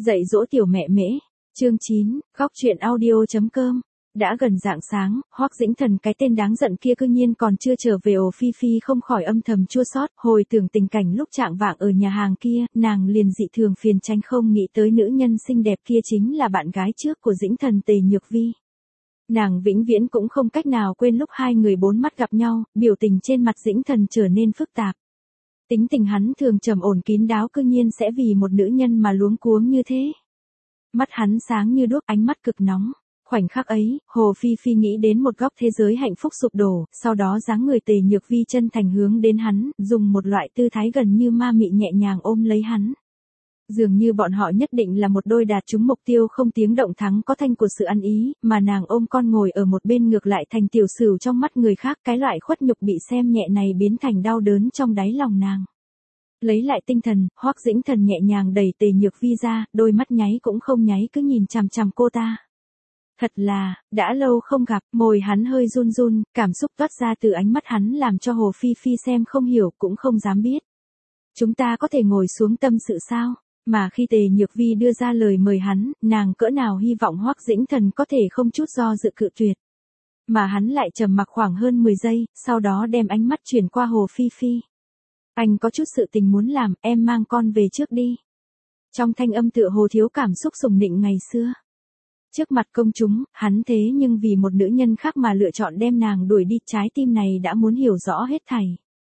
Dạy dỗ tiểu mẹ mễ. Chương 9, góc truyện audio.com. Đã gần rạng sáng, Hoắc Dĩnh Thần cái tên đáng giận kia cư nhiên còn chưa trở về. Ồ Phi Phi không khỏi âm thầm chua xót, hồi tưởng tình cảnh lúc trạng vạng ở nhà hàng kia, nàng liền dị thường phiền tránh, không nghĩ tới nữ nhân xinh đẹp kia chính là bạn gái trước của Dĩnh Thần, Tề Nhược Vi. Nàng vĩnh viễn cũng không cách nào quên lúc hai người bốn mắt gặp nhau, biểu tình trên mặt Dĩnh Thần trở nên phức tạp. Tính tình hắn thường trầm ổn kín đáo cư nhiên sẽ vì một nữ nhân mà luống cuống như thế. Mắt hắn sáng như đuốc, ánh mắt cực nóng. Khoảnh khắc ấy, Hồ Phi Phi nghĩ đến một góc thế giới hạnh phúc sụp đổ, sau đó dáng người Tề Nhược Vi chân thành hướng đến hắn, dùng một loại tư thái gần như ma mị nhẹ nhàng ôm lấy hắn. Dường như bọn họ nhất định là một đôi đạt trúng mục tiêu không tiếng động thắng có thanh của sự ăn ý, mà nàng ôm con ngồi ở một bên ngược lại thành tiểu sửu trong mắt người khác. Cái loại khuất nhục bị xem nhẹ này biến thành đau đớn trong đáy lòng nàng. Lấy lại tinh thần, Hoắc Dĩnh Thần nhẹ nhàng đẩy Tề Nhược Vi ra, đôi mắt nháy cũng không nháy cứ nhìn chằm chằm cô ta. Thật là, đã lâu không gặp, môi hắn hơi run run, cảm xúc toát ra từ ánh mắt hắn làm cho Hồ Phi Phi xem không hiểu cũng không dám biết. Chúng ta có thể ngồi xuống tâm sự sao? Mà khi Tề Nhược Vi đưa ra lời mời hắn, nàng cỡ nào hy vọng Hoắc Dĩnh Thần có thể không chút do dự cự tuyệt. Mà hắn lại trầm mặc khoảng hơn 10 giây, sau đó đem ánh mắt chuyển qua Hồ Phi Phi. Anh có chút sự tình muốn làm, em mang con về trước đi. Trong thanh âm tựa hồ thiếu cảm xúc sùng nịnh ngày xưa. Trước mặt công chúng, hắn thế nhưng vì một nữ nhân khác mà lựa chọn đem nàng đuổi đi, trái tim này đã muốn hiểu rõ hết thảy.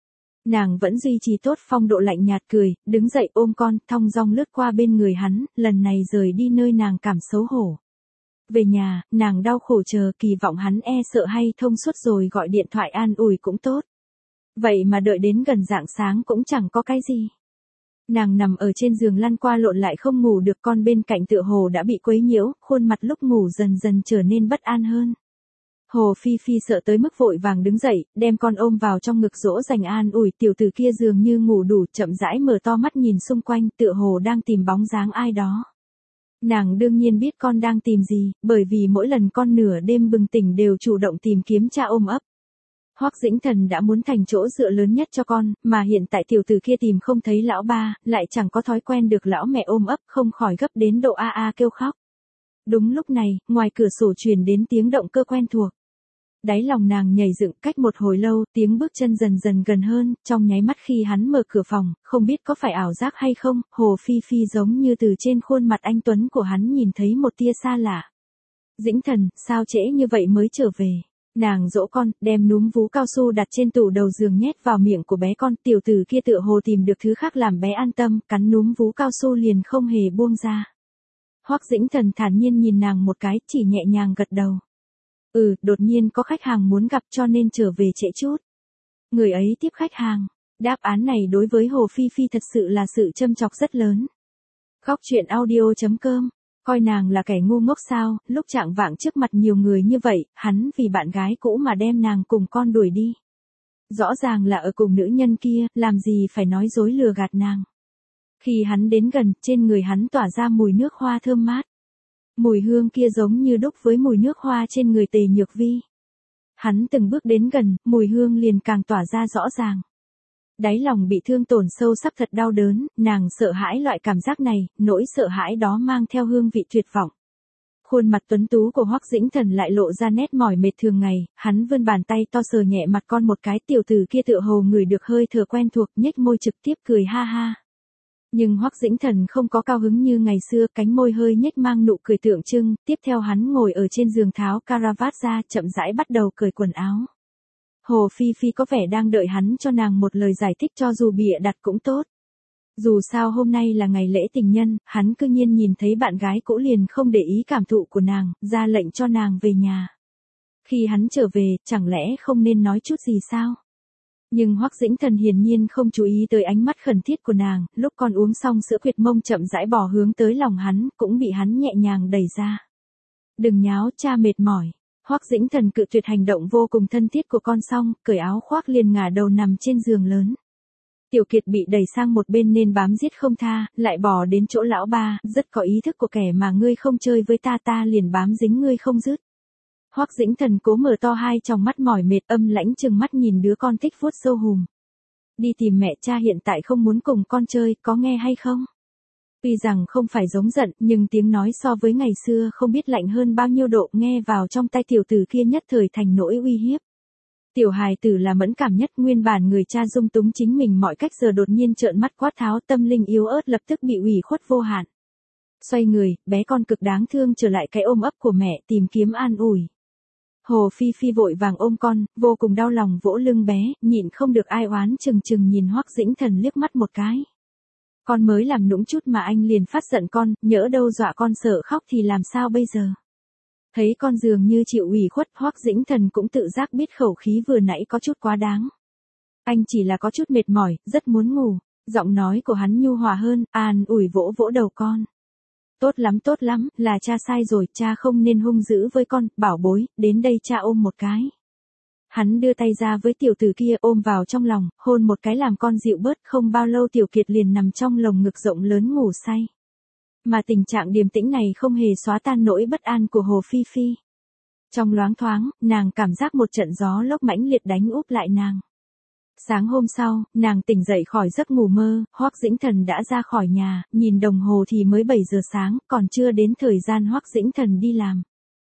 Nàng vẫn duy trì tốt phong độ lạnh nhạt cười, đứng dậy ôm con, thong dong lướt qua bên người hắn, lần này rời đi nơi nàng cảm xấu hổ. Về nhà, nàng đau khổ chờ, kỳ vọng hắn sợ hay thông suốt rồi gọi điện thoại an ủi cũng tốt. Vậy mà đợi đến gần rạng sáng cũng chẳng có cái gì. Nàng nằm ở trên giường lăn qua lộn lại không ngủ được, con bên cạnh tựa hồ đã bị quấy nhiễu, khuôn mặt lúc ngủ dần dần trở nên bất an hơn. Hồ Phi Phi sợ tới mức vội vàng đứng dậy, đem con ôm vào trong ngực dỗ dành an ủi. Tiểu tử kia dường như ngủ đủ, chậm rãi mở to mắt nhìn xung quanh, tựa hồ đang tìm bóng dáng ai đó. Nàng đương nhiên biết con đang tìm gì, bởi vì mỗi lần con nửa đêm bừng tỉnh đều chủ động tìm kiếm cha ôm ấp. Hoắc Dĩnh Thần đã muốn thành chỗ dựa lớn nhất cho con, mà hiện tại tiểu tử kia tìm không thấy lão ba, lại chẳng có thói quen được lão mẹ ôm ấp, không khỏi gấp đến độ a a kêu khóc. Đúng lúc này, ngoài cửa sổ truyền đến tiếng động cơ quen thuộc. Đáy lòng nàng nhảy dựng, cách một hồi lâu, tiếng bước chân dần dần gần hơn, trong nháy mắt khi hắn mở cửa phòng, không biết có phải ảo giác hay không, Hồ Phi Phi giống như từ trên khuôn mặt anh tuấn của hắn nhìn thấy một tia xa lạ. Dĩnh Thần, sao trễ như vậy mới trở về? Nàng dỗ con, đem núm vú cao su đặt trên tủ đầu giường nhét vào miệng của bé con, tiểu tử kia tựa hồ tìm được thứ khác làm bé an tâm, cắn núm vú cao su liền không hề buông ra. Hoắc Dĩnh Thần thản nhiên nhìn nàng một cái, chỉ nhẹ nhàng gật đầu. Đột nhiên có khách hàng muốn gặp cho nên trở về trễ chút. Người ấy tiếp khách hàng. Đáp án này đối với Hồ Phi Phi thật sự là sự châm chọc rất lớn. Góc truyện audio.com. Coi nàng là kẻ ngu ngốc sao, lúc trạng vạng trước mặt nhiều người như vậy, hắn vì bạn gái cũ mà đem nàng cùng con đuổi đi. Rõ ràng là ở cùng nữ nhân kia, làm gì phải nói dối lừa gạt nàng. Khi hắn đến gần, trên người hắn tỏa ra mùi nước hoa thơm mát. Mùi hương kia giống như đúc với mùi nước hoa trên người Tề Nhược Vi. Hắn từng bước đến gần, mùi hương liền càng tỏa ra rõ ràng. Đáy lòng bị thương tổn sâu sắc thật đau đớn, nàng sợ hãi loại cảm giác này, nỗi sợ hãi đó mang theo hương vị tuyệt vọng. Khuôn mặt tuấn tú của Hoắc Dĩnh Thần lại lộ ra nét mỏi mệt thường ngày, hắn vươn bàn tay to sờ nhẹ mặt con một cái, tiểu tử kia tựa hồ ngửi được hơi thở quen thuộc, nhếch môi trực tiếp cười ha ha. Nhưng Hoắc Dĩnh Thần không có cao hứng như ngày xưa, cánh môi hơi nhếch mang nụ cười tượng trưng, tiếp theo hắn ngồi ở trên giường tháo caravat ra, chậm rãi bắt đầu cởi quần áo. Hồ Phi Phi có vẻ đang đợi hắn cho nàng một lời giải thích, cho dù bịa đặt cũng tốt. Dù sao hôm nay là ngày lễ tình nhân, hắn cư nhiên nhìn thấy bạn gái cũ liền không để ý cảm thụ của nàng, ra lệnh cho nàng về nhà. Khi hắn trở về, chẳng lẽ không nên nói chút gì sao? Nhưng Hoắc Dĩnh Thần hiển nhiên không chú ý tới ánh mắt khẩn thiết của nàng, lúc con uống xong sữa quyệt mông chậm rãi bò hướng tới lòng hắn, cũng bị hắn nhẹ nhàng đẩy ra. Đừng nháo, cha mệt mỏi. Hoắc Dĩnh Thần cự tuyệt hành động vô cùng thân thiết của con xong, cởi áo khoác liền ngả đầu nằm trên giường lớn. Tiểu Kiệt bị đẩy sang một bên nên bám giết không tha, lại bò đến chỗ lão ba, rất có ý thức của kẻ mà ngươi không chơi với ta liền bám dính ngươi không dứt. Hoắc Dĩnh Thần cố mở to hai tròng mắt mỏi mệt, âm lãnh trừng mắt nhìn đứa con thích vuốt râu hùm. Đi tìm mẹ, cha hiện tại không muốn cùng con chơi, có nghe hay không? Tuy rằng không phải giống giận, nhưng tiếng nói so với ngày xưa không biết lạnh hơn bao nhiêu độ, nghe vào trong tai tiểu tử kia nhất thời thành nỗi uy hiếp. Tiểu hài tử là mẫn cảm nhất, nguyên bản người cha dung túng chính mình mọi cách giờ đột nhiên trợn mắt quát tháo, tâm linh yếu ớt lập tức bị ủy khuất vô hạn. Xoay người, bé con cực đáng thương trở lại cái ôm ấp của mẹ, tìm kiếm an ủi. Hồ Phi Phi vội vàng ôm con, vô cùng đau lòng vỗ lưng bé, nhịn không được ai oán chừng chừng nhìn Hoắc Dĩnh Thần liếc mắt một cái. Con mới làm nũng chút mà anh liền phát giận con, nhỡ đâu dọa con sợ khóc thì làm sao bây giờ? Thấy con dường như chịu ủy khuất, Hoắc Dĩnh Thần cũng tự giác biết khẩu khí vừa nãy có chút quá đáng. Anh chỉ là có chút mệt mỏi, rất muốn ngủ. Giọng nói của hắn nhu hòa hơn, an ủi vỗ vỗ đầu con. Tốt lắm, là cha sai rồi, cha không nên hung dữ với con, bảo bối, đến đây cha ôm một cái. Hắn đưa tay ra với tiểu tử kia ôm vào trong lòng, hôn một cái làm con dịu bớt, không bao lâu Tiểu Kiệt liền nằm trong lồng ngực rộng lớn ngủ say. Mà tình trạng điềm tĩnh này không hề xóa tan nỗi bất an của Hồ Phi Phi. Trong loáng thoáng, nàng cảm giác một trận gió lốc mãnh liệt đánh úp lại nàng. Sáng hôm sau, nàng tỉnh dậy khỏi giấc ngủ mơ, Hoắc Dĩnh Thần đã ra khỏi nhà, nhìn đồng hồ thì mới 7 giờ sáng, còn chưa đến thời gian Hoắc Dĩnh Thần đi làm.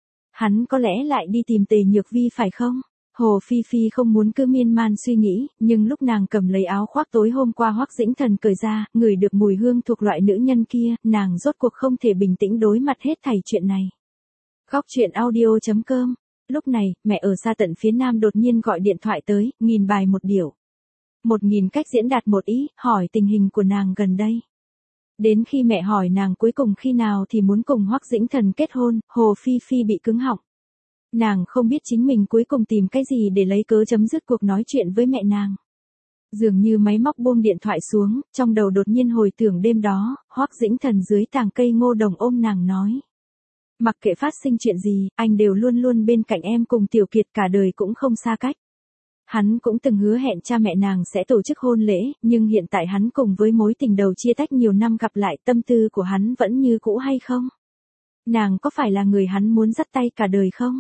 Hắn có lẽ lại đi tìm Tề Nhược Vi phải không? Hồ Phi Phi không muốn cứ miên man suy nghĩ, nhưng lúc nàng cầm lấy áo khoác tối hôm qua Hoắc Dĩnh Thần cởi ra, ngửi được mùi hương thuộc loại nữ nhân kia, nàng rốt cuộc không thể bình tĩnh đối mặt hết thảy chuyện này. Góc truyện audio.com. Lúc này, mẹ ở xa tận phía Nam đột nhiên gọi điện thoại tới, 1000 bài một điểu. 1000 cách diễn đạt một ý, hỏi tình hình của nàng gần đây. Đến khi mẹ hỏi nàng cuối cùng khi nào thì muốn cùng Hoắc Dĩnh Thần kết hôn, Hồ Phi Phi bị cứng họng. Nàng không biết chính mình cuối cùng tìm cái gì để lấy cớ chấm dứt cuộc nói chuyện với mẹ nàng. Dường như máy móc buông điện thoại xuống, trong đầu đột nhiên hồi tưởng đêm đó, Hoắc Dĩnh Thần dưới tàng cây ngô đồng ôm nàng nói. Mặc kệ phát sinh chuyện gì, anh đều luôn luôn bên cạnh em cùng Tiểu Kiệt cả đời cũng không xa cách. Hắn cũng từng hứa hẹn cha mẹ nàng sẽ tổ chức hôn lễ, nhưng hiện tại hắn cùng với mối tình đầu chia tách nhiều năm gặp lại, tâm tư của hắn vẫn như cũ hay không? Nàng có phải là người hắn muốn dắt tay cả đời không?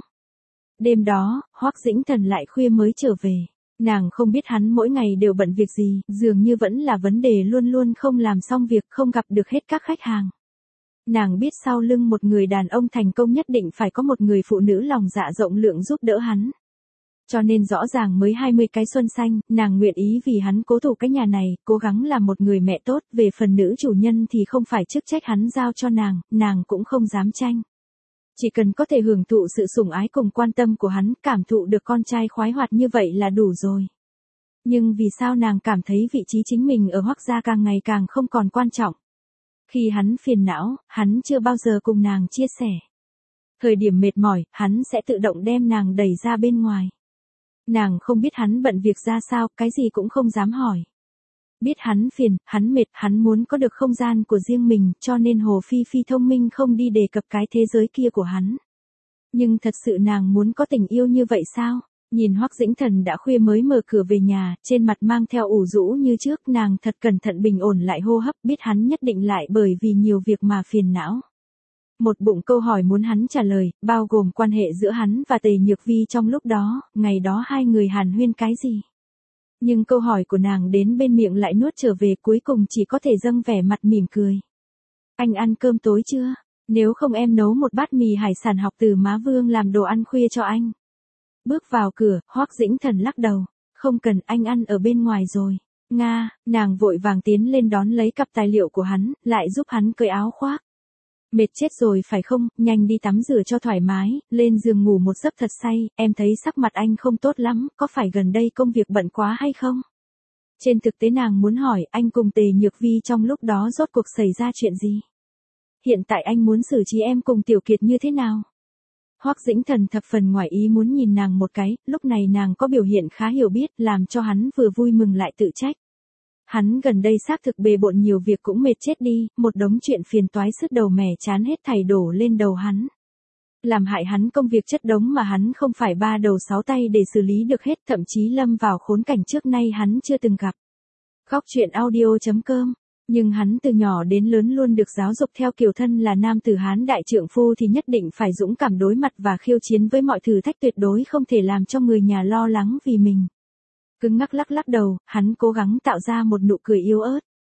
Đêm đó, Hoắc Dĩnh Thần lại khuya mới trở về. Nàng không biết hắn mỗi ngày đều bận việc gì, dường như vẫn là vấn đề luôn luôn không làm xong việc, không gặp được hết các khách hàng. Nàng biết sau lưng một người đàn ông thành công nhất định phải có một người phụ nữ lòng dạ rộng lượng giúp đỡ hắn. Cho nên rõ ràng mới 20 cái xuân xanh, nàng nguyện ý vì hắn cố thủ cái nhà này, cố gắng làm một người mẹ tốt, về phần nữ chủ nhân thì không phải chức trách hắn giao cho nàng cũng không dám tranh. Chỉ cần có thể hưởng thụ sự sủng ái cùng quan tâm của hắn, cảm thụ được con trai khoái hoạt như vậy là đủ rồi. Nhưng vì sao nàng cảm thấy vị trí chính mình ở Hoắc gia càng ngày càng không còn quan trọng? Khi hắn phiền não, hắn chưa bao giờ cùng nàng chia sẻ. Thời điểm mệt mỏi, hắn sẽ tự động đem nàng đẩy ra bên ngoài. Nàng không biết hắn bận việc ra sao, cái gì cũng không dám hỏi. Biết hắn phiền, hắn mệt, hắn muốn có được không gian của riêng mình, cho nên Hồ Phi Phi thông minh không đi đề cập cái thế giới kia của hắn. Nhưng thật sự nàng muốn có tình yêu như vậy sao? Nhìn Hoắc Dĩnh Thần đã khuya mới mở cửa về nhà, trên mặt mang theo ủ rũ như trước, nàng thật cẩn thận bình ổn lại hô hấp, biết hắn nhất định lại bởi vì nhiều việc mà phiền não. Một bụng câu hỏi muốn hắn trả lời, bao gồm quan hệ giữa hắn và Tề Nhược Vi trong lúc đó, ngày đó hai người hàn huyên cái gì. Nhưng câu hỏi của nàng đến bên miệng lại nuốt trở về, cuối cùng chỉ có thể dâng vẻ mặt mỉm cười. Anh ăn cơm tối chưa? Nếu không em nấu một bát mì hải sản học từ má Vương làm đồ ăn khuya cho anh. Bước vào cửa, Hoắc Dĩnh Thần lắc đầu. Không cần, anh ăn ở bên ngoài rồi. Nga, nàng vội vàng tiến lên đón lấy cặp tài liệu của hắn, lại giúp hắn cởi áo khoác. Mệt chết rồi phải không, nhanh đi tắm rửa cho thoải mái, lên giường ngủ một giấc thật say, em thấy sắc mặt anh không tốt lắm, có phải gần đây công việc bận quá hay không? Trên thực tế nàng muốn hỏi anh cùng Tề Nhược Vi trong lúc đó rốt cuộc xảy ra chuyện gì? Hiện tại anh muốn xử trí em cùng Tiểu Kiệt như thế nào? Hoắc Dĩnh Thần thập phần ngoài ý muốn nhìn nàng một cái, lúc này nàng có biểu hiện khá hiểu biết, làm cho hắn vừa vui mừng lại tự trách. Hắn gần đây xác thực bề bộn nhiều việc cũng mệt chết đi, một đống chuyện phiền toái sứt đầu mẻ chán hết thảy đổ lên đầu hắn. Làm hại hắn công việc chất đống mà hắn không phải ba đầu sáu tay để xử lý được hết, thậm chí lâm vào khốn cảnh trước nay hắn chưa từng gặp. Góc truyện audio.com. Nhưng hắn từ nhỏ đến lớn luôn được giáo dục theo kiểu thân là nam tử Hán đại trượng phu thì nhất định phải dũng cảm đối mặt và khiêu chiến với mọi thử thách, tuyệt đối không thể làm cho người nhà lo lắng vì mình. Cứng ngắc lắc đầu, hắn cố gắng tạo ra một nụ cười yếu ớt.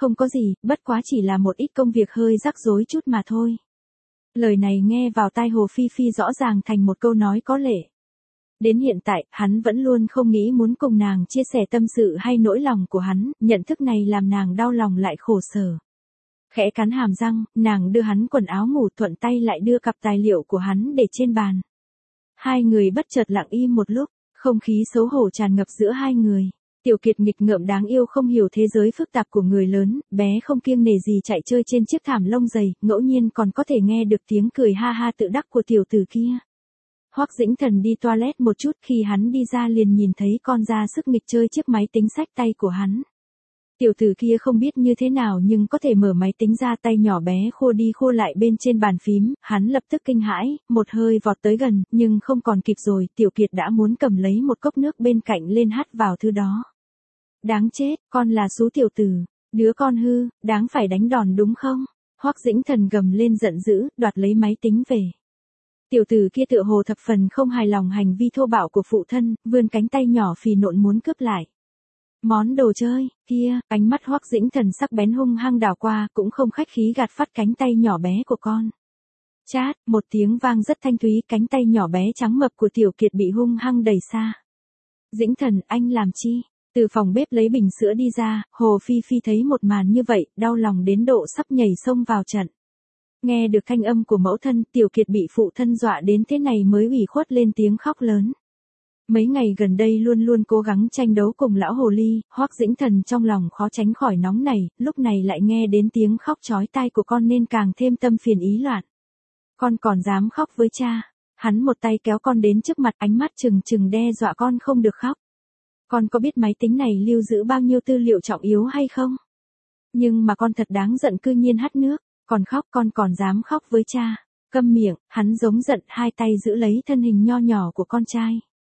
không có gì, bất quá chỉ là một ít công việc hơi rắc rối chút mà thôi. Lời này nghe vào tai Hồ Phi Phi rõ ràng thành một câu nói có lệ. Đến hiện tại, hắn vẫn luôn không nghĩ muốn cùng nàng chia sẻ tâm sự hay nỗi lòng của hắn, nhận thức này làm nàng đau lòng lại khổ sở. Khẽ cắn hàm răng, nàng đưa hắn quần áo ngủ, thuận tay lại đưa cặp tài liệu của hắn để trên bàn. Hai người bất chợt lặng im một lúc, không khí xấu hổ tràn ngập giữa hai người. Tiểu Kiệt nghịch ngợm đáng yêu không hiểu thế giới phức tạp của người lớn, bé không kiêng nể gì chạy chơi trên chiếc thảm lông dày, ngẫu nhiên còn có thể nghe được tiếng cười ha ha tự đắc của tiểu tử kia. Hoắc Dĩnh Thần đi toilet một chút, khi hắn đi ra liền nhìn thấy con ra sức nghịch chơi chiếc máy tính xách tay của hắn. Tiểu tử kia không biết như thế nào nhưng có thể mở máy tính ra, tay nhỏ bé khua đi khua lại bên trên bàn phím, hắn lập tức kinh hãi, một hơi vọt tới gần, nhưng không còn kịp rồi, Tiểu Kiệt đã muốn cầm lấy một cốc nước bên cạnh lên hắt vào thứ đó. Đáng chết, con là xú tiểu tử, đứa con hư, đáng phải đánh đòn đúng không? Hoắc Dĩnh Thần gầm lên giận dữ, đoạt lấy máy tính về. Tiểu tử kia tựa hồ thập phần không hài lòng hành vi thô bạo của phụ thân, vươn cánh tay nhỏ phì nộn muốn cướp lại. Món đồ chơi, kia, ánh mắt Hoắc Dĩnh Thần sắc bén hung hăng đảo qua, cũng không khách khí gạt phát cánh tay nhỏ bé của con. Chát, một tiếng vang rất thanh thúy, cánh tay nhỏ bé trắng mập của Tiểu Kiệt bị hung hăng đẩy xa. Dĩnh Thần, anh làm chi? Từ phòng bếp lấy bình sữa đi ra, Hồ Phi Phi thấy một màn như vậy, đau lòng đến độ sắp nhảy xông vào trận. Nghe được thanh âm của mẫu thân, Tiểu Kiệt bị phụ thân dọa đến thế này mới ủy khuất lên tiếng khóc lớn. Mấy ngày gần đây luôn luôn cố gắng tranh đấu cùng lão hồ ly, Hoắc Dĩnh Thần trong lòng khó tránh khỏi nóng nảy, lúc này lại nghe đến tiếng khóc chói tai của con nên càng thêm tâm phiền ý loạn. Con còn dám khóc với cha? Hắn một tay kéo con đến trước mặt, ánh mắt trừng trừng đe dọa con không được khóc. Con có biết máy tính này lưu giữ bao nhiêu tư liệu trọng yếu hay không? Nhưng mà con thật đáng giận, cư nhiên hắt nước, còn khóc, con còn dám khóc với cha. Câm miệng, hắn giống giận, hai tay giữ lấy thân hình nho nhỏ của con trai.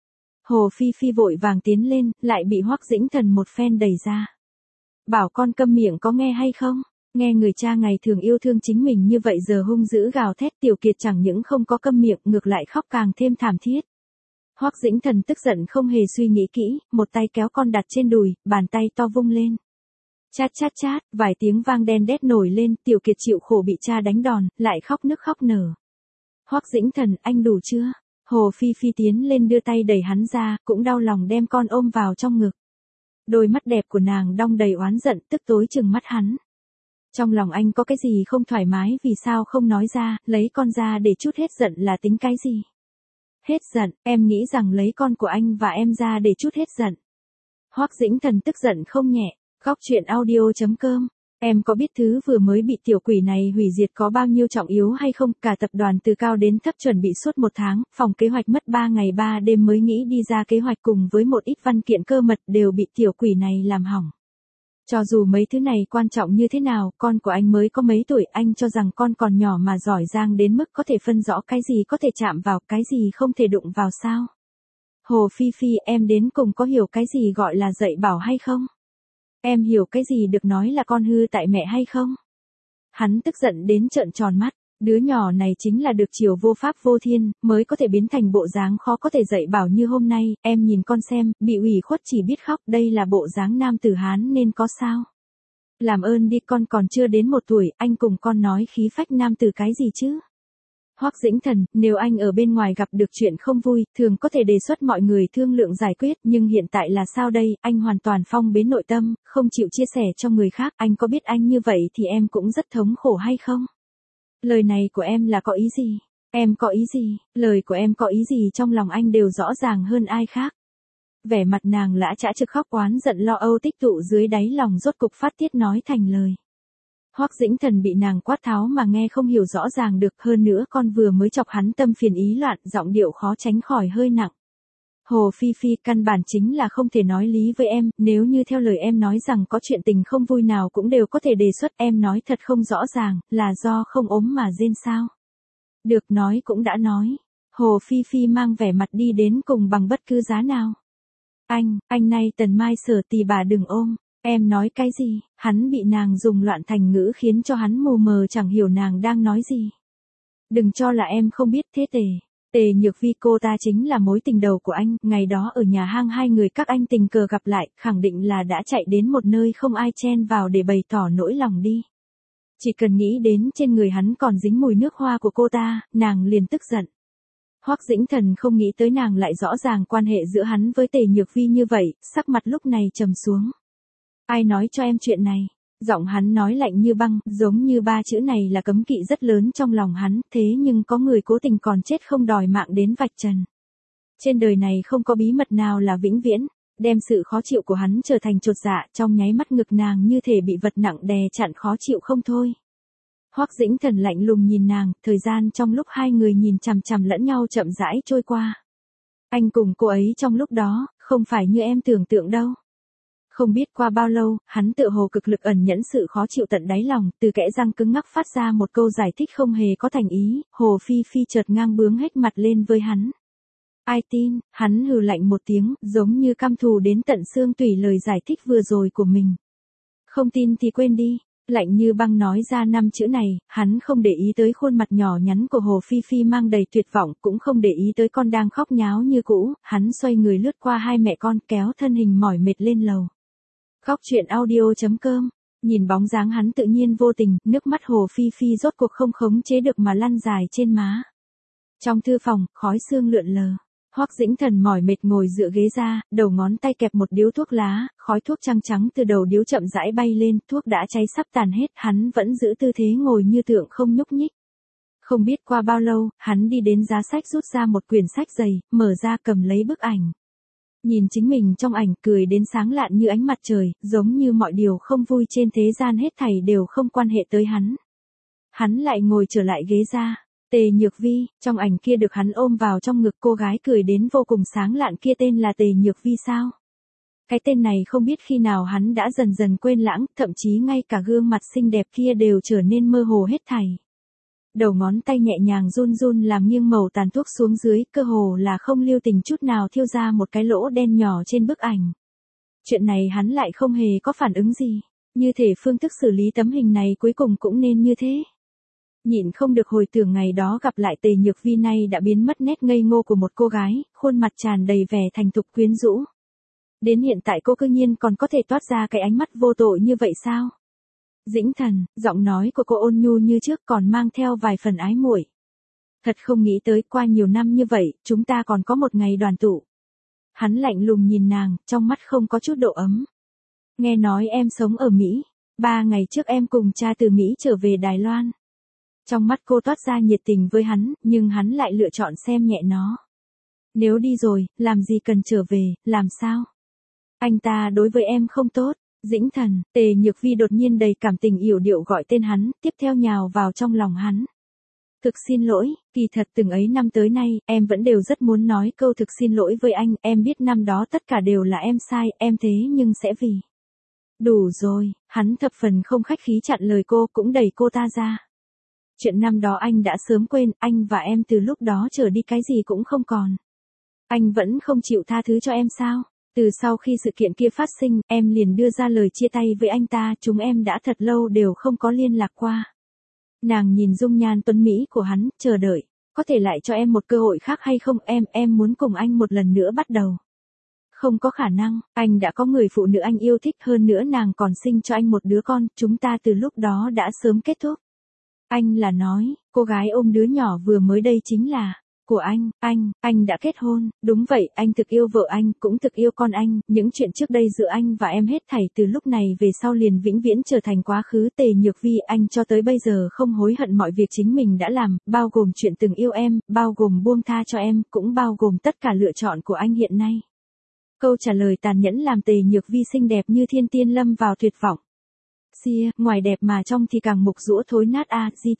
Hồ Phi Phi vội vàng tiến lên, lại bị Hoắc Dĩnh Thần một phen đẩy ra. Bảo con câm miệng có nghe hay không? Nghe người cha ngày thường yêu thương chính mình như vậy giờ hung dữ gào thét, Tiểu Kiệt chẳng những không có câm miệng, ngược lại khóc càng thêm thảm thiết. Hoắc Dĩnh Thần tức giận không hề suy nghĩ kỹ, một tay kéo con đặt trên đùi, bàn tay to vung lên. Chát chát chát, vài tiếng vang đen đét nổi lên, Tiểu Kiệt chịu khổ bị cha đánh đòn, lại khóc nức khóc nở. Hoắc Dĩnh Thần, anh đủ chưa? Hồ Phi Phi tiến lên đưa tay đẩy hắn ra, cũng đau lòng đem con ôm vào trong ngực. Đôi mắt đẹp của nàng đong đầy oán giận, tức tối trừng mắt hắn. Trong lòng anh có cái gì không thoải mái, vì sao không nói ra, lấy con ra để chút hết giận là tính cái gì? Hết giận, em nghĩ rằng lấy con của anh và em ra để chút hết giận. Hoắc Dĩnh Thần tức giận không nhẹ. Góc truyện audio.com. Em có biết thứ vừa mới bị tiểu quỷ này hủy diệt có bao nhiêu trọng yếu hay không? Cả tập đoàn từ cao đến thấp chuẩn bị suốt 1 tháng, phòng kế hoạch mất 3 ngày 3 đêm mới nghĩ đi ra kế hoạch, cùng với một ít văn kiện cơ mật đều bị tiểu quỷ này làm hỏng. Cho dù mấy thứ này quan trọng như thế nào, con của anh mới có mấy tuổi, anh cho rằng con còn nhỏ mà giỏi giang đến mức có thể phân rõ cái gì có thể chạm vào, cái gì không thể đụng vào sao? Hồ Phi Phi, em đến cùng có hiểu cái gì gọi là dạy bảo hay không? Em hiểu cái gì được nói là con hư tại mẹ hay không? Hắn tức giận đến trợn tròn mắt, đứa nhỏ này chính là được chiều vô pháp vô thiên, mới có thể biến thành bộ dáng khó có thể dạy bảo như hôm nay, em nhìn con xem, bị ủy khuất chỉ biết khóc, đây là bộ dáng nam tử Hán nên có sao? Làm ơn đi, con còn chưa đến 1 tuổi, anh cùng con nói khí phách nam tử cái gì chứ? Hoắc Dĩnh Thần, nếu anh ở bên ngoài gặp được chuyện không vui, thường có thể đề xuất mọi người thương lượng giải quyết, nhưng hiện tại là sao đây, anh hoàn toàn phong bế nội tâm, không chịu chia sẻ cho người khác, anh có biết anh như vậy thì em cũng rất thống khổ hay không? Lời này của em là có ý gì? Em có ý gì? Lời của em có ý gì trong lòng anh đều rõ ràng hơn ai khác. Vẻ mặt nàng lã chã trực khóc oán giận lo âu tích tụ dưới đáy lòng rốt cục phát tiết nói thành lời. Hoắc Dĩnh Thần bị nàng quát tháo mà nghe không hiểu rõ ràng được, hơn nữa con vừa mới chọc hắn tâm phiền ý loạn, giọng điệu khó tránh khỏi hơi nặng. Hồ Phi Phi, căn bản chính là không thể nói lý với em, nếu như theo lời em nói rằng có chuyện tình không vui nào cũng đều có thể đề xuất, em nói thật không rõ ràng, là do không ốm mà rên sao? Được, nói cũng đã nói. Hồ Phi Phi mang vẻ mặt đi đến cùng bằng bất cứ giá nào. Anh nay tần mai sở tì bà đừng ôm. Em nói cái gì? Hắn bị nàng dùng loạn thành ngữ khiến cho hắn mù mờ chẳng hiểu nàng đang nói gì. Đừng cho là em không biết thế tề. Tề Nhược Vi cô ta chính là mối tình đầu của anh, ngày đó ở nhà hang hai người các anh tình cờ gặp lại, khẳng định là đã chạy đến một nơi không ai chen vào để bày tỏ nỗi lòng đi. Chỉ cần nghĩ đến trên người hắn còn dính mùi nước hoa của cô ta, nàng liền tức giận. Hoắc Dĩnh Thần không nghĩ tới nàng lại rõ ràng quan hệ giữa hắn với Tề Nhược Vi như vậy, sắc mặt lúc này trầm xuống. Ai nói cho em chuyện này? Giọng hắn nói lạnh như băng, giống như ba chữ này là cấm kỵ rất lớn trong lòng hắn, thế nhưng có người cố tình còn chết không đòi mạng đến vạch trần. Trên đời này không có bí mật nào là vĩnh viễn, đem sự khó chịu của hắn trở thành chột dạ, trong nháy mắt ngực nàng như thể bị vật nặng đè chặn khó chịu không thôi. Hoắc Dĩnh Thần lạnh lùng nhìn nàng, thời gian trong lúc hai người nhìn chằm chằm lẫn nhau chậm rãi trôi qua. Anh cùng cô ấy trong lúc đó, không phải như em tưởng tượng đâu. Không biết qua bao lâu, hắn tự hồ cực lực ẩn nhẫn sự khó chịu tận đáy lòng, từ kẽ răng cứng ngắc phát ra một câu giải thích không hề có thành ý, Hồ Phi Phi chợt ngang bướng hết mặt lên với hắn. Ai tin, hắn hừ lạnh một tiếng, giống như căm thù đến tận xương tủy lời giải thích vừa rồi của mình. Không tin thì quên đi. Lạnh như băng nói ra 5 chữ này, hắn không để ý tới khuôn mặt nhỏ nhắn của Hồ Phi Phi mang đầy tuyệt vọng, cũng không để ý tới con đang khóc nháo như cũ, hắn xoay người lướt qua hai mẹ con kéo thân hình mỏi mệt lên lầu. Góc truyện audio.com, nhìn bóng dáng hắn tự nhiên vô tình, nước mắt Hồ Phi Phi rốt cuộc không khống chế được mà lăn dài trên má. Trong thư phòng, khói sương lượn lờ. Hoắc Dĩnh Thần mỏi mệt ngồi dựa ghế ra, đầu ngón tay kẹp một điếu thuốc lá, khói thuốc trắng trắng từ đầu điếu chậm rãi bay lên, thuốc đã cháy sắp tàn hết, hắn vẫn giữ tư thế ngồi như tượng không nhúc nhích. Không biết qua bao lâu, hắn đi đến giá sách rút ra một quyển sách dày, mở ra cầm lấy bức ảnh. Nhìn chính mình trong ảnh cười đến sáng lạn như ánh mặt trời, giống như mọi điều không vui trên thế gian hết thảy đều không quan hệ tới hắn. Hắn lại ngồi trở lại ghế ra. Tề Nhược Vi, trong ảnh kia được hắn ôm vào trong ngực cô gái cười đến vô cùng sáng lạn kia tên là Tề Nhược Vi sao? Cái tên này không biết khi nào hắn đã dần dần quên lãng, thậm chí ngay cả gương mặt xinh đẹp kia đều trở nên mơ hồ hết thảy. Đầu ngón tay nhẹ nhàng run run làm nghiêng màu tàn thuốc xuống dưới, cơ hồ là không lưu tình chút nào thiêu ra một cái lỗ đen nhỏ trên bức ảnh. Chuyện này hắn lại không hề có phản ứng gì, như thể phương thức xử lý tấm hình này cuối cùng cũng nên như thế. Nhịn không được hồi tưởng ngày đó gặp lại Tề Nhược Vi nay đã biến mất nét ngây ngô của một cô gái, khuôn mặt tràn đầy vẻ thành thục quyến rũ. Đến hiện tại cô cư nhiên còn có thể toát ra cái ánh mắt vô tội như vậy sao? Dĩnh Thần, giọng nói của cô ôn nhu như trước còn mang theo vài phần ái muội. Thật không nghĩ tới qua nhiều năm như vậy, chúng ta còn có một ngày đoàn tụ. Hắn lạnh lùng nhìn nàng, trong mắt không có chút độ ấm. Nghe nói em sống ở Mỹ, 3 ngày trước em cùng cha từ Mỹ trở về Đài Loan. Trong mắt cô toát ra nhiệt tình với hắn, nhưng hắn lại lựa chọn xem nhẹ nó. Nếu đi rồi, làm gì cần trở về, làm sao? Anh ta đối với em không tốt. Dĩnh Thần, Tề Nhược Vi đột nhiên đầy cảm tình yểu điệu gọi tên hắn, tiếp theo nhào vào trong lòng hắn. Thực xin lỗi, kỳ thật từng ấy năm tới nay, em vẫn đều rất muốn nói câu thực xin lỗi với anh, em biết năm đó tất cả đều là em sai, em thế nhưng sẽ vì. Đủ rồi, hắn thập phần không khách khí chặn lời cô cũng đẩy cô ta ra. Chuyện năm đó anh đã sớm quên, anh và em từ lúc đó trở đi cái gì cũng không còn. Anh vẫn không chịu tha thứ cho em sao? Từ sau khi sự kiện kia phát sinh, em liền đưa ra lời chia tay với anh ta, chúng em đã thật lâu đều không có liên lạc qua. Nàng nhìn dung nhan tuấn Mỹ của hắn, chờ đợi, có thể lại cho em một cơ hội khác hay không, em muốn cùng anh một lần nữa bắt đầu. Không có khả năng, anh đã có người phụ nữ anh yêu thích, hơn nữa nàng còn sinh cho anh một đứa con, chúng ta từ lúc đó đã sớm kết thúc. Anh là nói, cô gái ôm đứa nhỏ vừa mới đây chính là của anh đã kết hôn, đúng vậy, anh thực yêu vợ anh, cũng thực yêu con anh, những chuyện trước đây giữa anh và em hết thảy từ lúc này về sau liền vĩnh viễn trở thành quá khứ. Tề Nhược Vi, anh cho tới bây giờ không hối hận mọi việc chính mình đã làm, bao gồm chuyện từng yêu em, bao gồm buông tha cho em, cũng bao gồm tất cả lựa chọn của anh hiện nay. Câu trả lời tàn nhẫn làm Tề Nhược Vi xinh đẹp như thiên tiên lâm vào tuyệt vọng. Xia, ngoài đẹp mà trong thì càng mục rũa thối nát GT.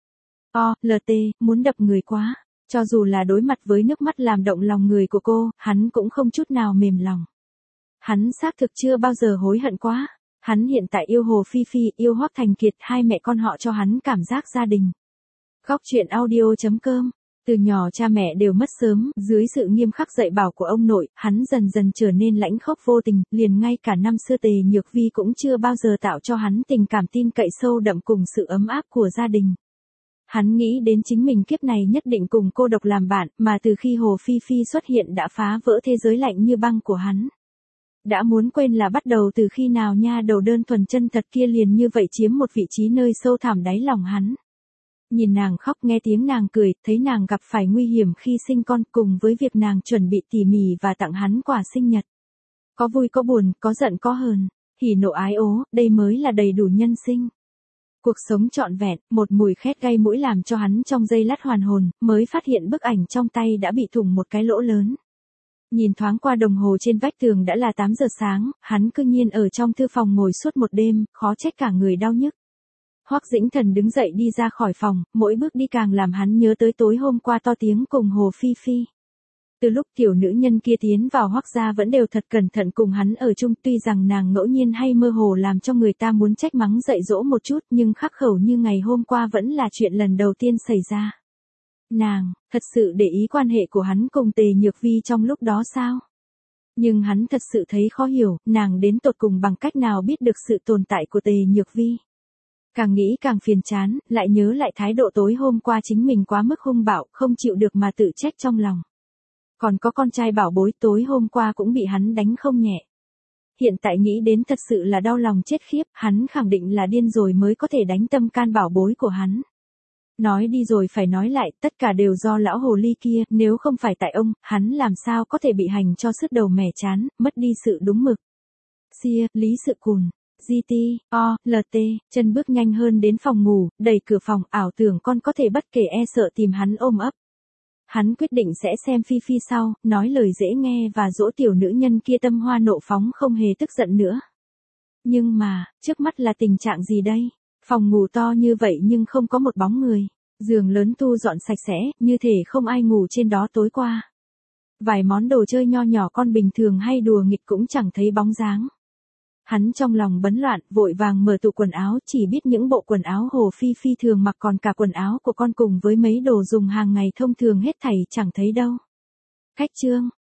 LT, muốn đập người quá. Cho dù là đối mặt với nước mắt làm động lòng người của cô, hắn cũng không chút nào mềm lòng. Hắn xác thực chưa bao giờ hối hận quá. Hắn hiện tại yêu Hồ Phi Phi, yêu Hoắc Thành Kiệt, hai mẹ con họ cho hắn cảm giác gia đình. Góc truyện audio.com. Từ nhỏ cha mẹ đều mất sớm, dưới sự nghiêm khắc dạy bảo của ông nội, hắn dần dần trở nên lãnh khốc vô tình, liền ngay cả năm xưa Tề Nhược Vi cũng chưa bao giờ tạo cho hắn tình cảm tin cậy sâu đậm cùng sự ấm áp của gia đình. Hắn nghĩ đến chính mình kiếp này nhất định cùng cô độc làm bạn, mà từ khi Hồ Phi Phi xuất hiện đã phá vỡ thế giới lạnh như băng của hắn. Đã muốn quên là bắt đầu từ khi nào nha đầu đơn thuần chân thật kia liền như vậy chiếm một vị trí nơi sâu thẳm đáy lòng hắn. Nhìn nàng khóc, nghe tiếng nàng cười, thấy nàng gặp phải nguy hiểm khi sinh con, cùng với việc nàng chuẩn bị tỉ mỉ và tặng hắn quà sinh nhật. Có vui có buồn, có giận có hờn, hỉ nộ ái ố, đây mới là đầy đủ nhân sinh. Cuộc sống trọn vẹn, một mùi khét gây mũi làm cho hắn trong giây lát hoàn hồn, mới phát hiện bức ảnh trong tay đã bị thủng một cái lỗ lớn. Nhìn thoáng qua đồng hồ trên vách tường đã là 8 giờ sáng, hắn cư nhiên ở trong thư phòng ngồi suốt một đêm, khó trách cả người đau nhức. Hoắc Dĩnh Thần đứng dậy đi ra khỏi phòng, mỗi bước đi càng làm hắn nhớ tới tối hôm qua to tiếng cùng Hồ Phi Phi. Từ lúc tiểu nữ nhân kia tiến vào Hoắc gia vẫn đều thật cẩn thận cùng hắn ở chung, tuy rằng nàng ngẫu nhiên hay mơ hồ làm cho người ta muốn trách mắng dạy dỗ một chút, nhưng khắc khẩu như ngày hôm qua vẫn là chuyện lần đầu tiên xảy ra. Nàng, thật sự để ý quan hệ của hắn cùng Tề Nhược Vi trong lúc đó sao? Nhưng hắn thật sự thấy khó hiểu, nàng đến tột cùng bằng cách nào biết được sự tồn tại của Tề Nhược Vi. Càng nghĩ càng phiền chán, lại nhớ lại thái độ tối hôm qua chính mình quá mức hung bạo, không chịu được mà tự trách trong lòng. Còn có con trai bảo bối tối hôm qua cũng bị hắn đánh không nhẹ. Hiện tại nghĩ đến thật sự là đau lòng chết khiếp, hắn khẳng định là điên rồi mới có thể đánh tâm can bảo bối của hắn. Nói đi rồi phải nói lại, tất cả đều do lão hồ ly kia, nếu không phải tại ông, hắn làm sao có thể bị hành cho sứt đầu mẻ chán, mất đi sự đúng mực. Xia, Lý Sự Cùn, GT, chân bước nhanh hơn đến phòng ngủ, đẩy cửa phòng, ảo tưởng con có thể bất kể e sợ tìm hắn ôm ấp. Hắn quyết định sẽ xem Phi Phi sau, nói lời dễ nghe và dỗ tiểu nữ nhân kia tâm hoa nộ phóng không hề tức giận nữa. Nhưng mà, trước mắt là tình trạng gì đây? Phòng ngủ to như vậy nhưng không có một bóng người. Giường lớn thu dọn sạch sẽ, như thể không ai ngủ trên đó tối qua. Vài món đồ chơi nho nhỏ con bình thường hay đùa nghịch cũng chẳng thấy bóng dáng. Hắn trong lòng bấn loạn, vội vàng mở tủ quần áo, chỉ biết những bộ quần áo Hồ Phi Phi thường mặc, còn cả quần áo của con cùng với mấy đồ dùng hàng ngày thông thường hết thảy chẳng thấy đâu. Khách trương,